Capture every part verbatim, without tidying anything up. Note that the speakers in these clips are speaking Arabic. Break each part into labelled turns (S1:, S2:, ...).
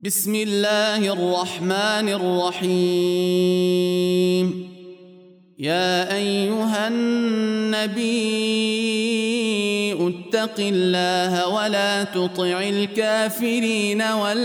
S1: بسم الله الرحمن الرحيم. يا أيها النبي اتق الله ولا تطع الكافرين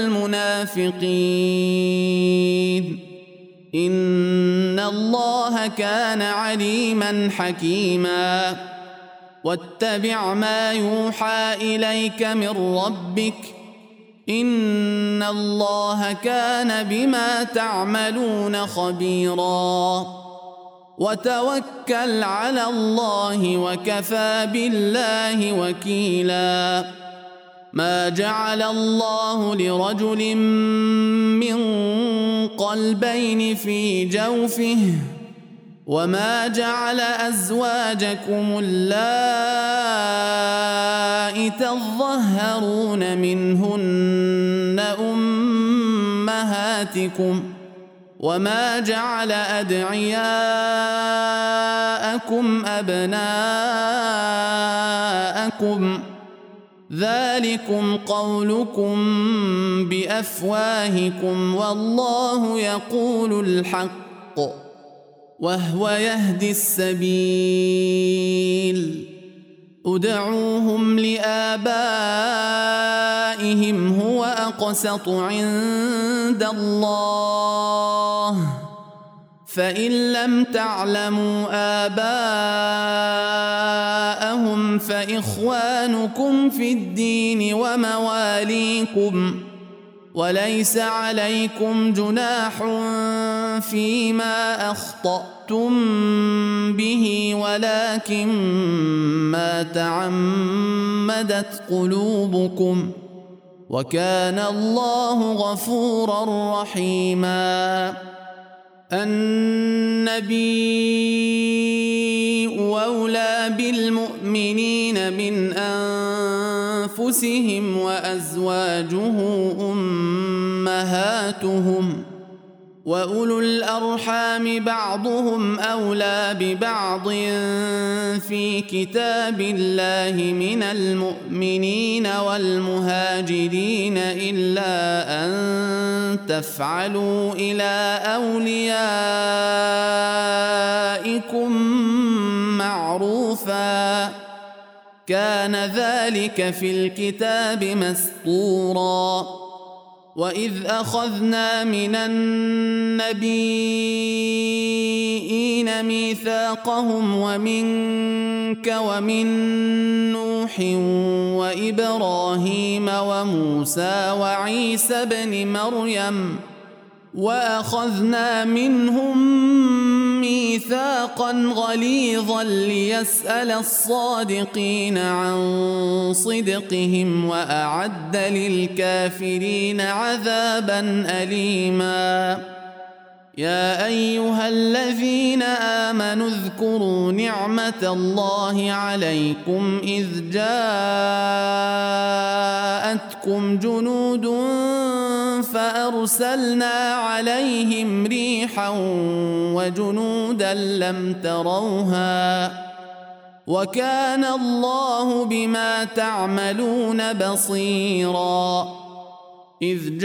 S1: والمنافقين إن الله كان عليما حكيما. واتبع ما يوحى إليك من ربك إن الله كان بما تعملون خبيرا. وتوكل على الله وكفى بالله وكيلا. ما جعل الله لرجل من قلبين في جوفه وما جعل أزواجكم اللائي تظهرون منهن أمهاتكم وما جعل أدعياءكم أبناءكم ذلكم قولكم بأفواهكم والله يقول الحق وهو يهدي السبيل. ادعوهم لآبائهم هو أقسط عند الله فإن لم تعلموا آباءهم فإخوانكم في الدين ومواليكم وليس عليكم جناح فيما أخطأتم به ولكن ما تعمدت قلوبكم وكان الله غفورا رحيما. النبي أولى بالمؤمنين من أنفسهم وأزواجه أمهاتهم وأولو الأرحام بعضهم أولى ببعض في كتاب الله من المؤمنين والمهاجرين إلا أن تفعلوا إلى أوليائكم معروفا كان ذلك في الكتاب مسطورا. وإذ أخذنا من النبيين ميثاقهم ومنك ومن نوح وإبراهيم وموسى وعيسى بن مريم وأخذنا منهم ميثاقا غليظا ليسأل الصادقين عن صدقهم وأعد للكافرين عذابا أليما. يا أيها الذين آمنوا اذكروا نعمة الله عليكم إذ جاءتكم جنود فأرسلنا عليهم ريحا وجنودا لم تروها وكان الله بما تعملون بصيرا. إذ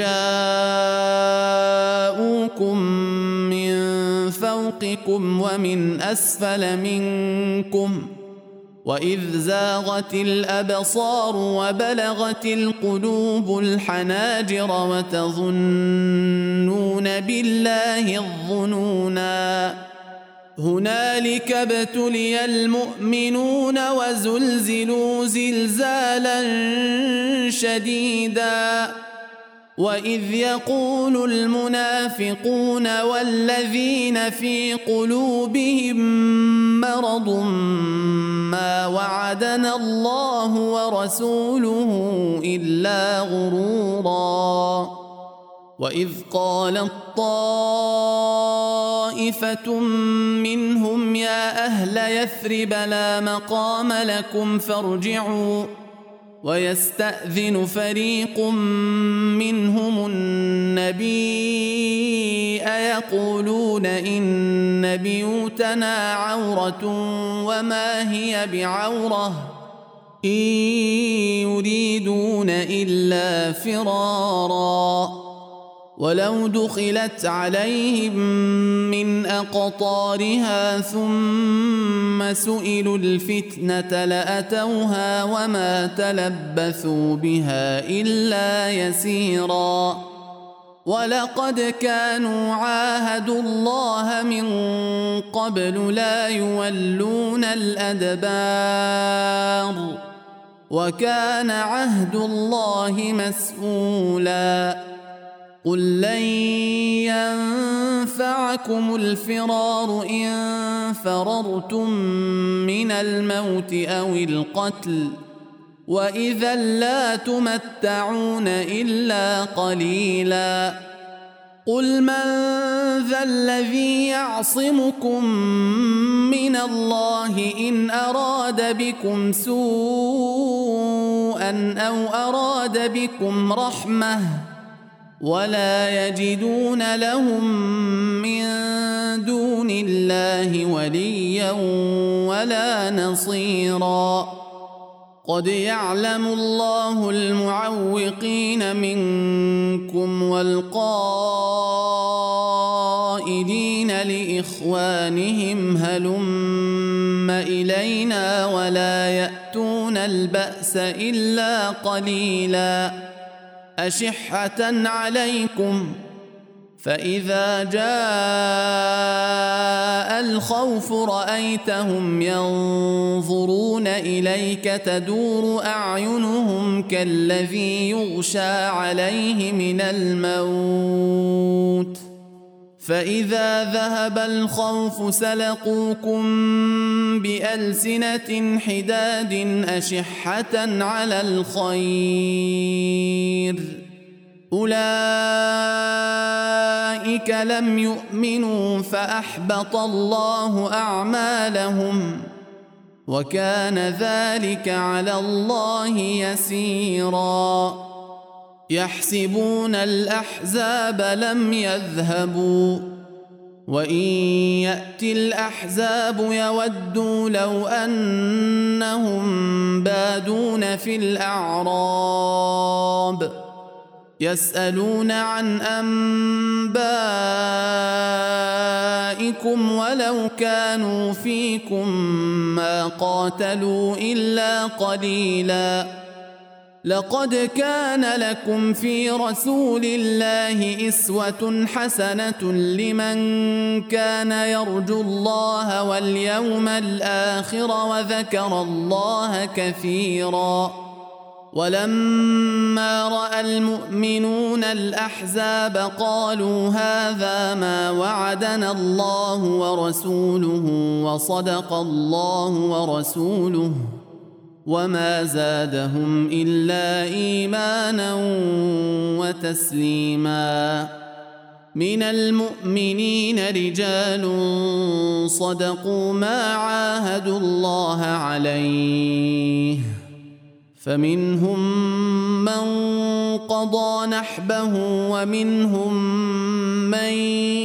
S1: جاءوكم من فوقكم ومن أسفل منكم وإذ زاغت الأبصار وبلغت القلوب الحناجر وتظنون بالله الظنونا هنالك ابتلي المؤمنون وزلزلوا زلزالا شديدا. وإذ يقول المنافقون والذين في قلوبهم مرض ما وعدنا الله ورسوله إلا غرورا. وإذ قالت طائفة منهم يا أهل يثرب لا مقام لكم فارجعوا ويستأذن فريق منهم النبي أيقولون إن بيوتنا عورة وما هي بعورة إن يريدون إلا فرارا ولو دخلت عليهم من أقطارها ثم سئلوا الفتنة لأتوها وما تلبثوا بها إلا يسيرا ولقد كانوا عاهدوا الله من قبل لا يولون الأدبار وكان عهد الله مسؤولا قل لن ينفعكم الفرار إن فررتم من الموت أو القتل وإذا لا تمتعون إلا قليلا قل من ذا الذي يعصمكم من الله إن أراد بكم سوءا أو أراد بكم رحمة ولا يجدون لهم من دون الله وليا ولا نصيرا قد يعلم الله المعوقين منكم والقائلين لإخوانهم هلم إلينا ولا يأتون البأس إلا قليلا أشحة عليكم فإذا جاء الخوف رأيتهم ينظرون إليك تدور أعينهم كالذي يغشى عليه من الموت فإذا ذهب الخوف سلقوكم بألسنة حداد أشحة على الخير أولئك لم يؤمنوا فأحبط الله أعمالهم وكان ذلك على الله يسيرا يحسبون الأحزاب لم يذهبوا وإن يأتي الأحزاب يودوا لو أنهم بادون في الأعراب يسألون عن أنبائكم ولو كانوا فيكم ما قاتلوا إلا قليلا لقد كان لكم في رسول الله أسوة حسنة لمن كان يرجو الله واليوم الآخر وذكر الله كثيرا ولما رأى المؤمنون الأحزاب قالوا هذا ما وعدنا الله ورسوله وصدق الله ورسوله وما زادهم إلا إيمانا وتسليما من المؤمنين رجال صدقوا ما عاهدوا الله عليه فمنهم من قضى نحبه ومنهم من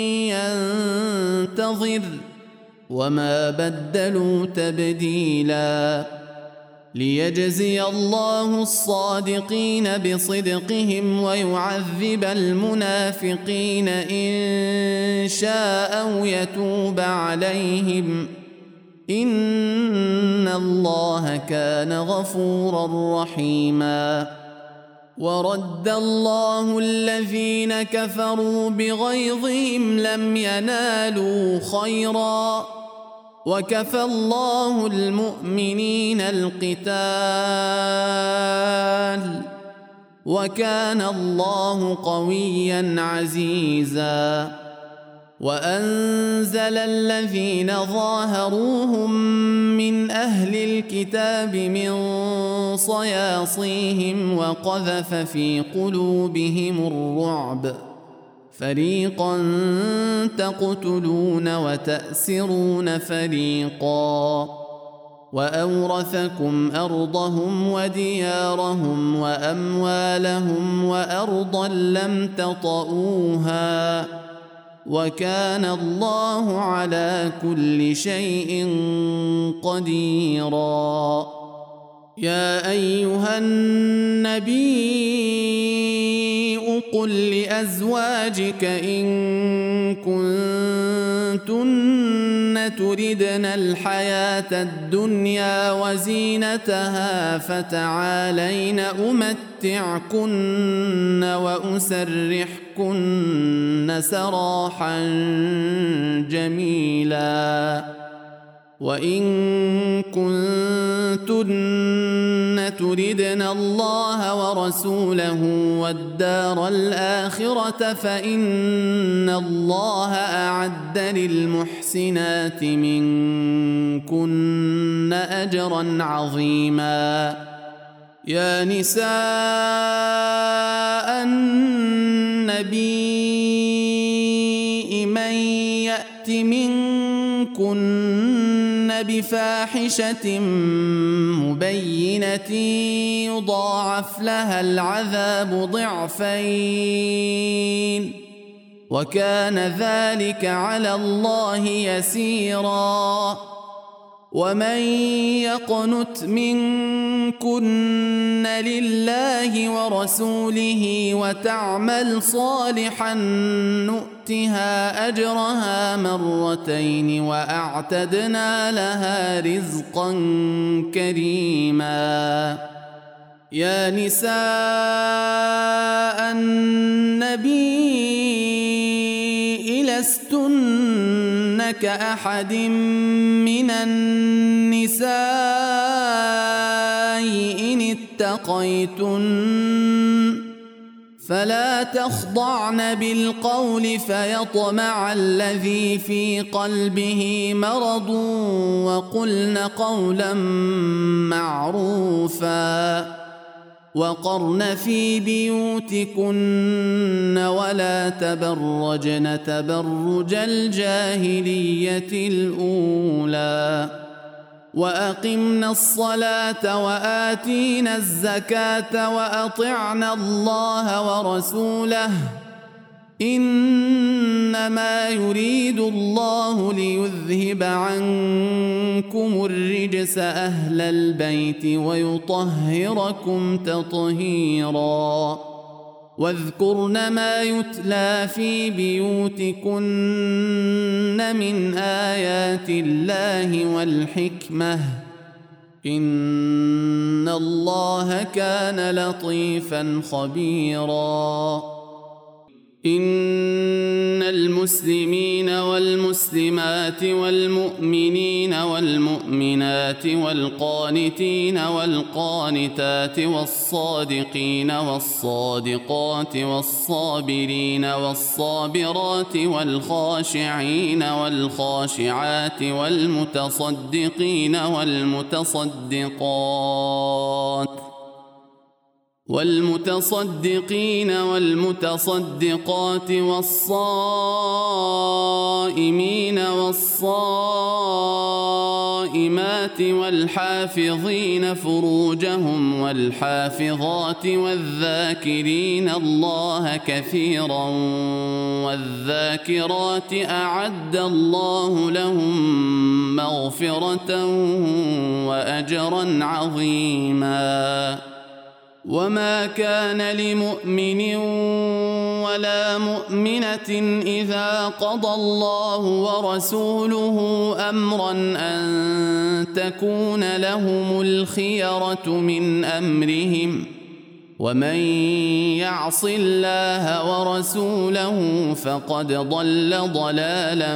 S1: ينتظر وما بدلوا تبديلا ليجزي الله الصادقين بصدقهم ويعذب المنافقين إن شاء أو يتوب عليهم إن الله كان غفورا رحيما ورد الله الذين كفروا بغيظهم لم ينالوا خيرا وكفى الله المؤمنين القتال وكان الله قويا عزيزا وأنزل الذين ظاهروهم من أهل الكتاب من صياصيهم وقذف في قلوبهم الرعب فريقا تقتلون وتأسرون فريقا وأورثكم أرضهم وديارهم وأموالهم وأرضا لم تطئوها وكان الله على كل شيء قديرا يا أيها النبي قل لأزواجك إن كنتن تردن الحياة الدنيا وزينتها فتعالين أمتعكن وأسرحكن سراحا جميلا وإن كنتن تردن الله ورسوله والدار الآخرة فإن الله أعد للمحسنات منكن أجرا عظيما يا نساء النبي من يأت منكن بفاحشة مبينة يضاعف لها العذاب ضعفين وكان ذلك على الله يسيرا ومن يقنت منكن لله ورسوله وتعمل صالحا نؤتها أجرها مرتين وأعتدنا لها رزقا كريما يا نساء النبي لستن كأحد من النساء إن اتقيتن فلا تخضعن بالقول فيطمع الذي في قلبه مرض وقلن قولا معروفا وقرن في بيوتكن ولا تبرجن تبرج الجاهلية الأولى وأقمنا الصلاة وآتينا الزكاة وأطعنا الله ورسوله إنما يريد الله ليذهب عنكم الرجس أهل البيت ويطهركم تطهيرا واذكرن ما يتلى في بيوتكن من آيات الله والحكمة إن الله كان لطيفا خبيرا إن المسلمين والمسلمات والمؤمنين والمؤمنات والقانتين والقانتات والصادقين والصادقات والصابرين والصابرات والخاشعين والخاشعات والمتصدقين والمتصدقات والمتصدقين والمتصدقات والصائمين والصائمات والحافظين فروجهم والحافظات والذاكرين الله كثيرا والذاكرات أعد الله لهم مغفرة وأجرا عظيما وما كان لمؤمن ولا مؤمنة إذا قضى الله ورسوله أمرا أن تكون لهم الخيرة من أمرهم ومن يعص الله ورسوله فقد ضل ضلالا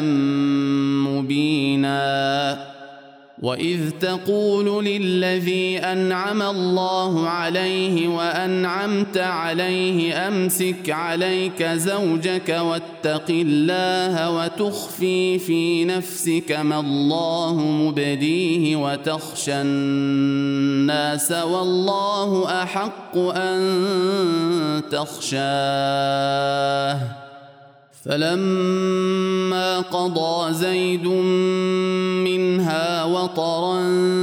S1: مبينا وإذ تقول للذي أنعم الله عليه وأنعمت عليه أمسك عليك زوجك واتق الله وتخفي في نفسك ما الله مبديه وتخشى الناس والله أحق أن تخشاه فلما قضى زيد منها وطرا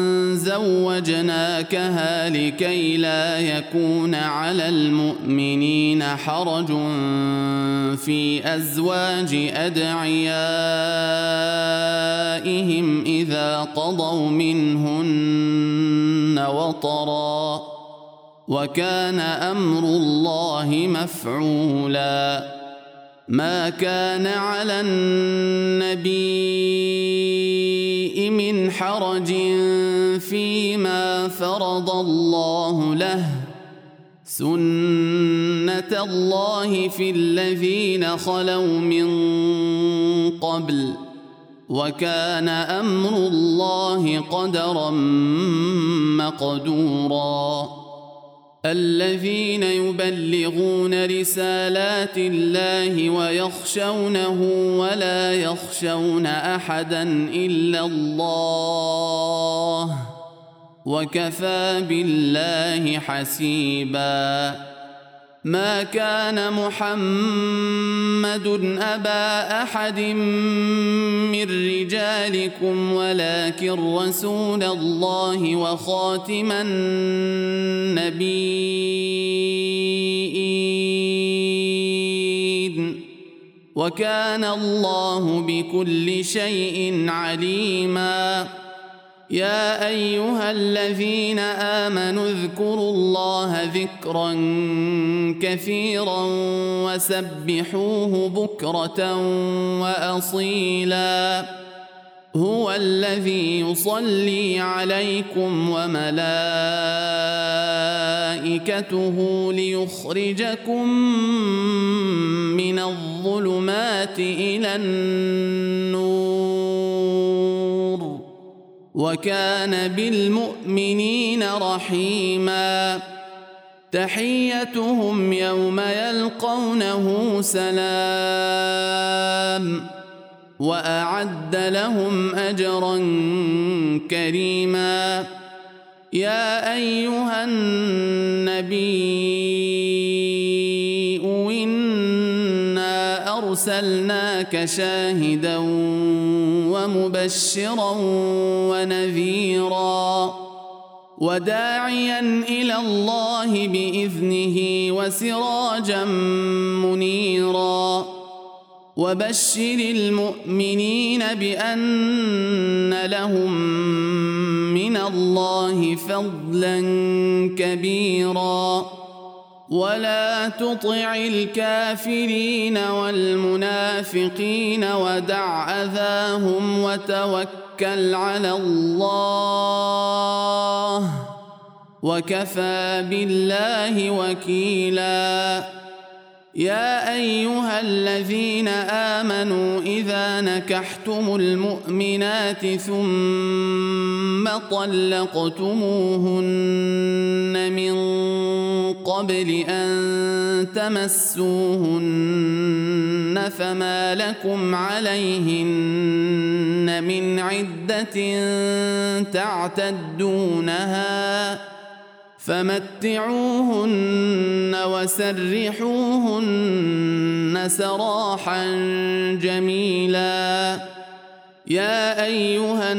S1: زوجناكها لكي لا يكون على المؤمنين حرج في أزواج أدعيائهم إذا قضوا منهن وطرا وكان أمر الله مفعولا ما كان على النبي من حرج فيما فرض الله له سنة الله في الذين خلوا من قبل وكان أمر الله قدرا مقدورا الذين يبلغون رسالات الله ويخشونه ولا يخشون أحدا إلا الله وكفى بالله حسيبا ما كان محمد أبا أحد من رجالكم ولكن رسول الله وخاتم النبيين وكان الله بكل شيء عليما يا أيها الذين آمنوا اذكروا الله ذكرا كثيرا وسبحوه بكرة وأصيلا هو الذي يصلي عليكم وملائكته ليخرجكم من الظلمات إلى النور وكان بالمؤمنين رحيما تحيتهم يوم يلقونه سلام وأعد لهم أجرا كريما يا أيها النبي إنا أرسلناك شاهدا ومبشرا ونذيرا وداعيا إلى الله بإذنه وسراجا منيرا وبشر المؤمنين بأن لهم من الله فضلا كبيرا ولا تطع الكافرين والمنافقين ودع أذاهم وتوكل على الله وكفى بالله وكيلا يا أيها الذين آمنوا إذا نكحتم المؤمنات ثم طلقتموهن من قبل أن تمسوهن فما لكم عليهن من عدة تعتدونها فمتعوهن وسرحوهن سراحا جميلا يا أيها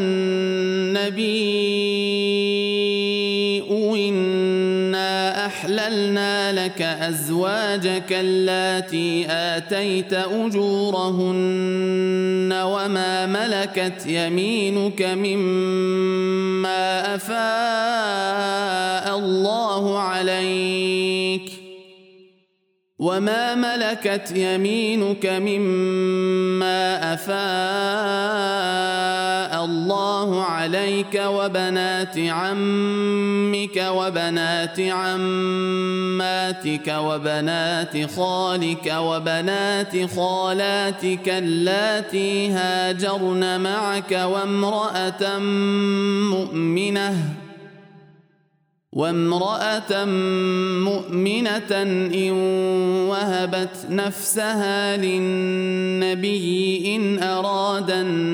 S1: النبي إنا أحللنا لك أزواجك اللاتي آتيت أجورهن وما ملكت يمينك مما أفاء الله عليك وما ملكت يمينك مما أفاء الله عليك وبنات عمك وبنات عماتك وبنات خالك وبنات خالاتك اللاتي هاجرن معك وامرأة مؤمنة وامرأة مؤمنة إن وهبت نفسها للنبي إن أراد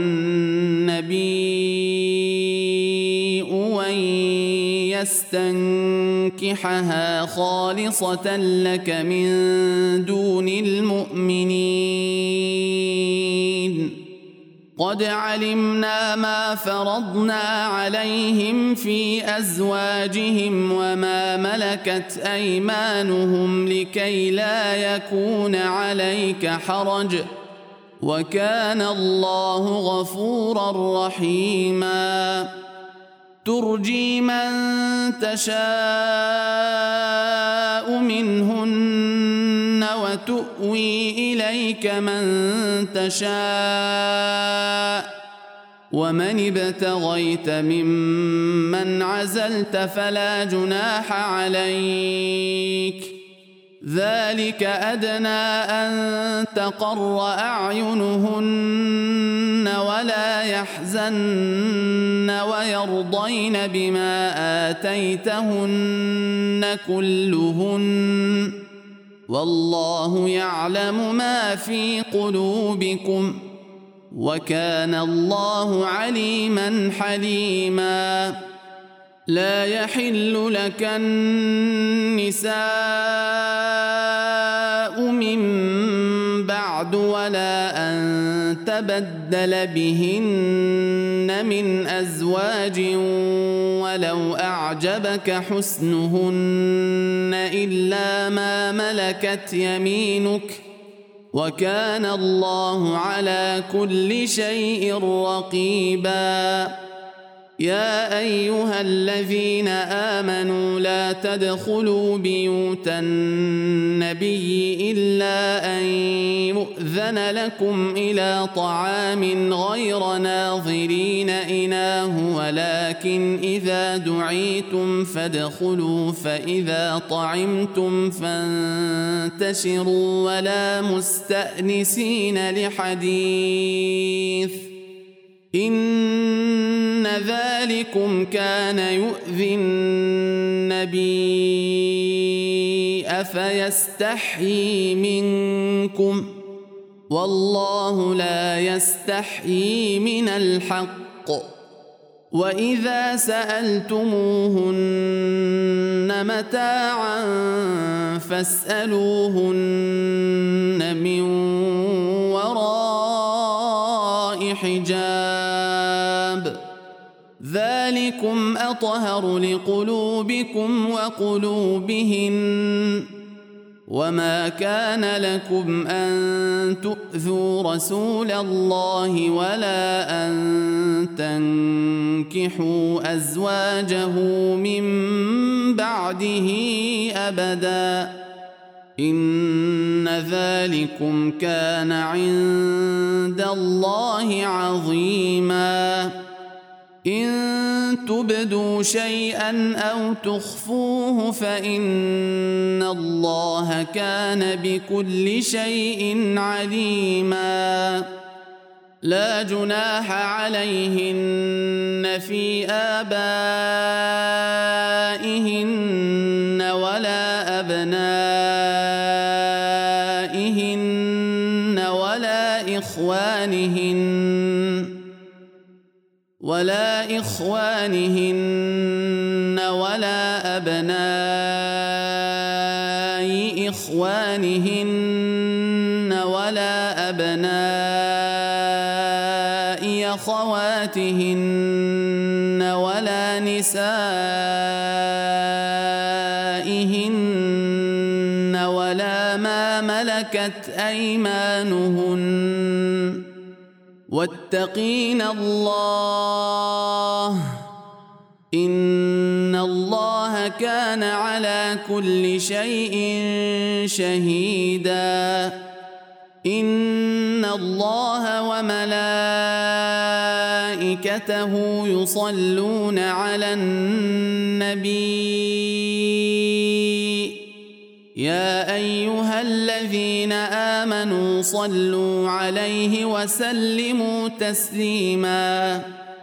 S1: النبي أن يستنكحها خالصة لك من دون المؤمنين قد علمنا ما فرضنا عليهم في أزواجهم وما ملكت أيمانهم لكي لا يكون عليك حرج وكان الله غفورا رحيما ترجي من تشاء منهن وتؤوي إليك من تشاء ومن ابتغيت ممن عزلت فلا جناح عليك ذلك أدنى أن تقر أعينهن ولا يحزن ويرضين بما آتيتهن كلهن والله يعلم ما في قلوبكم وكان الله عليما حليما لا يحل لك النساء من بعد ولا أن تبدل بهن من أزواج ولو أعجبك حسنهن إلا ما ملكت يمينك وكان الله على كل شيء رقيبا يا أيها الذين آمنوا لا تدخلوا بيوت النبي إلا أن يؤذن لكم إلى طعام غير ناظرين إناه ولكن إذا دعيتم فادخلوا فإذا طعمتم فانتشروا ولا مستأنسين لحديث إن ذلكم كان يؤذي النبي أفيستحيي منكم والله لا يستحيي من الحق وإذا سألتموهن متاعا فاسألوهن من وراء حجاب ذلكم أطهر لقلوبكم وقلوبهن وما كان لكم أن تؤذوا رسول الله ولا أن تنكحوا أزواجه من بعده أبدا إن ذلكم كان عند الله عظيما إن تبدوا شيئا أو تخفوه فإن الله كان بكل شيء عليما لا جناح عليهن في آبائهن ولا أبنائهن ولا إخوانهن ولا إخوانهن ولا أبناء إخوانهن ولا أبناء أخواتهن ولا نسائهن ولا ما ملكت أيمانهن واتقين الله إن الله كان على كل شيء شهيدا إن الله وملائكته يصلون على النبي يا أيها الذين آمنوا صلوا عليه وسلموا تسليما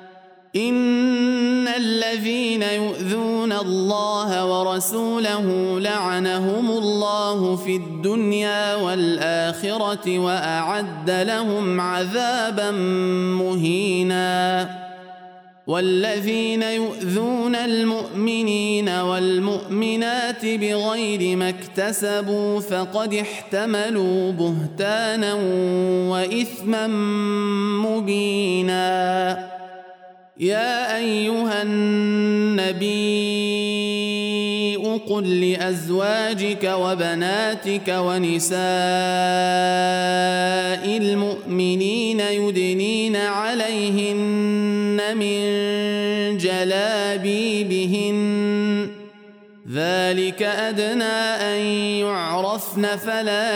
S1: إن الذين يؤذون الله ورسوله لعنهم الله في الدنيا والآخرة وأعد لهم عذابا مهينا والذين يؤذون المؤمنين والمؤمنات بغير ما اكتسبوا فقد احتملوا بهتانا وإثما مبينا يا أيها النبي قل لأزواجك وبناتك ونساء المؤمنين يدنين عليهن من جلابيبهن أدنى أن يعرفن فلا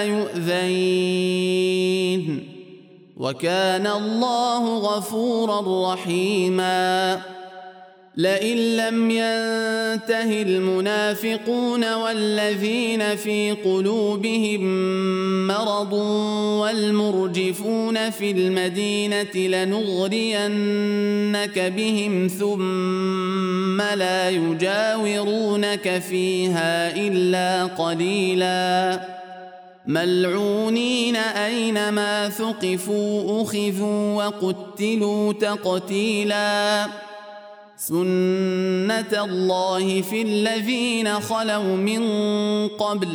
S1: يؤذين وكان الله غفورا رحيما لئن لم ينته المنافقون والذين في قلوبهم مرض والمرجفون في المدينة لنغرينك بهم ثم لا يجاورونك فيها إلا قليلا ملعونين أينما ثقفوا أخذوا وقتلوا تقتيلا سنة الله في الذين خلوا من قبل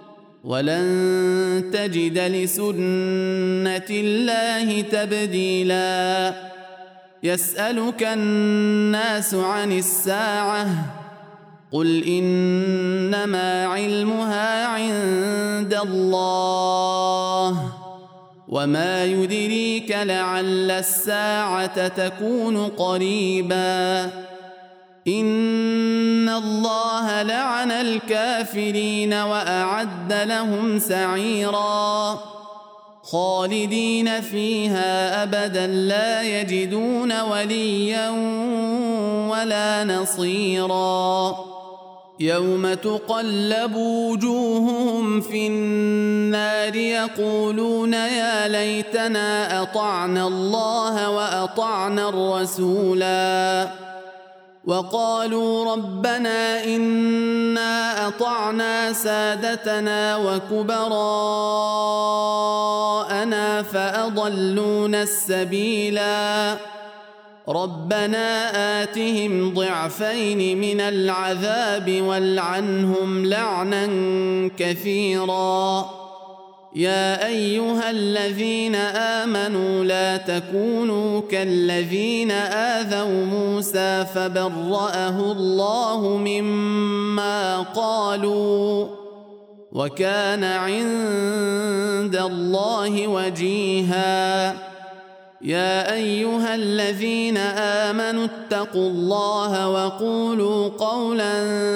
S1: ولن تجد لسنة الله تبديلا يسألك الناس عن الساعة قل إنما علمها عند الله وما يدريك لعل الساعة تكون قريبا إن الله لعن الكافرين وأعد لهم سعيرا خالدين فيها أبدا لا يجدون وليا ولا نصيرا يوم تقلب وجوههم في النار يقولون يا ليتنا أطعنا الله وأطعنا الرسولا وقالوا ربنا إنا أطعنا سادتنا وكبراءنا فأضلونا السبيلا ربنا آتهم ضعفين من العذاب والعنهم لعنا كثيرا يا أيها الذين آمنوا لا تكونوا كالذين آذوا موسى فبرأه الله مما قالوا وكان عند الله وجيها يا أيها الذين آمنوا اتقوا الله وقولوا قولا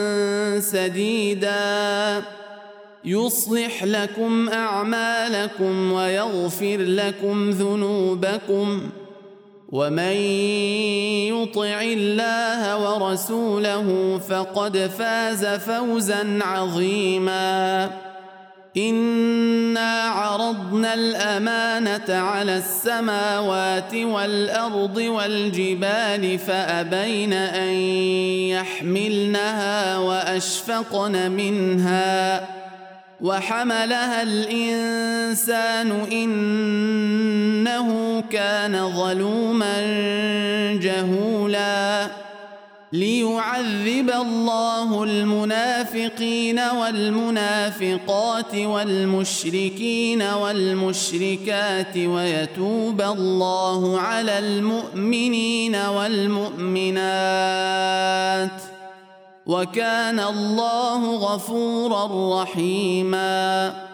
S1: سديدا يصلح لكم أعمالكم ويغفر لكم ذنوبكم ومن يطع الله ورسوله فقد فاز فوزا عظيما إنا عرضنا الأمانة على السماوات والأرض والجبال فأبين أن يحملنها وأشفقن منها وحملها الإنسان إنه كان ظلوما جهولا ليعذب الله المنافقين والمنافقات والمشركين والمشركات ويتوب الله على المؤمنين والمؤمنات وكان الله غفورا رحيما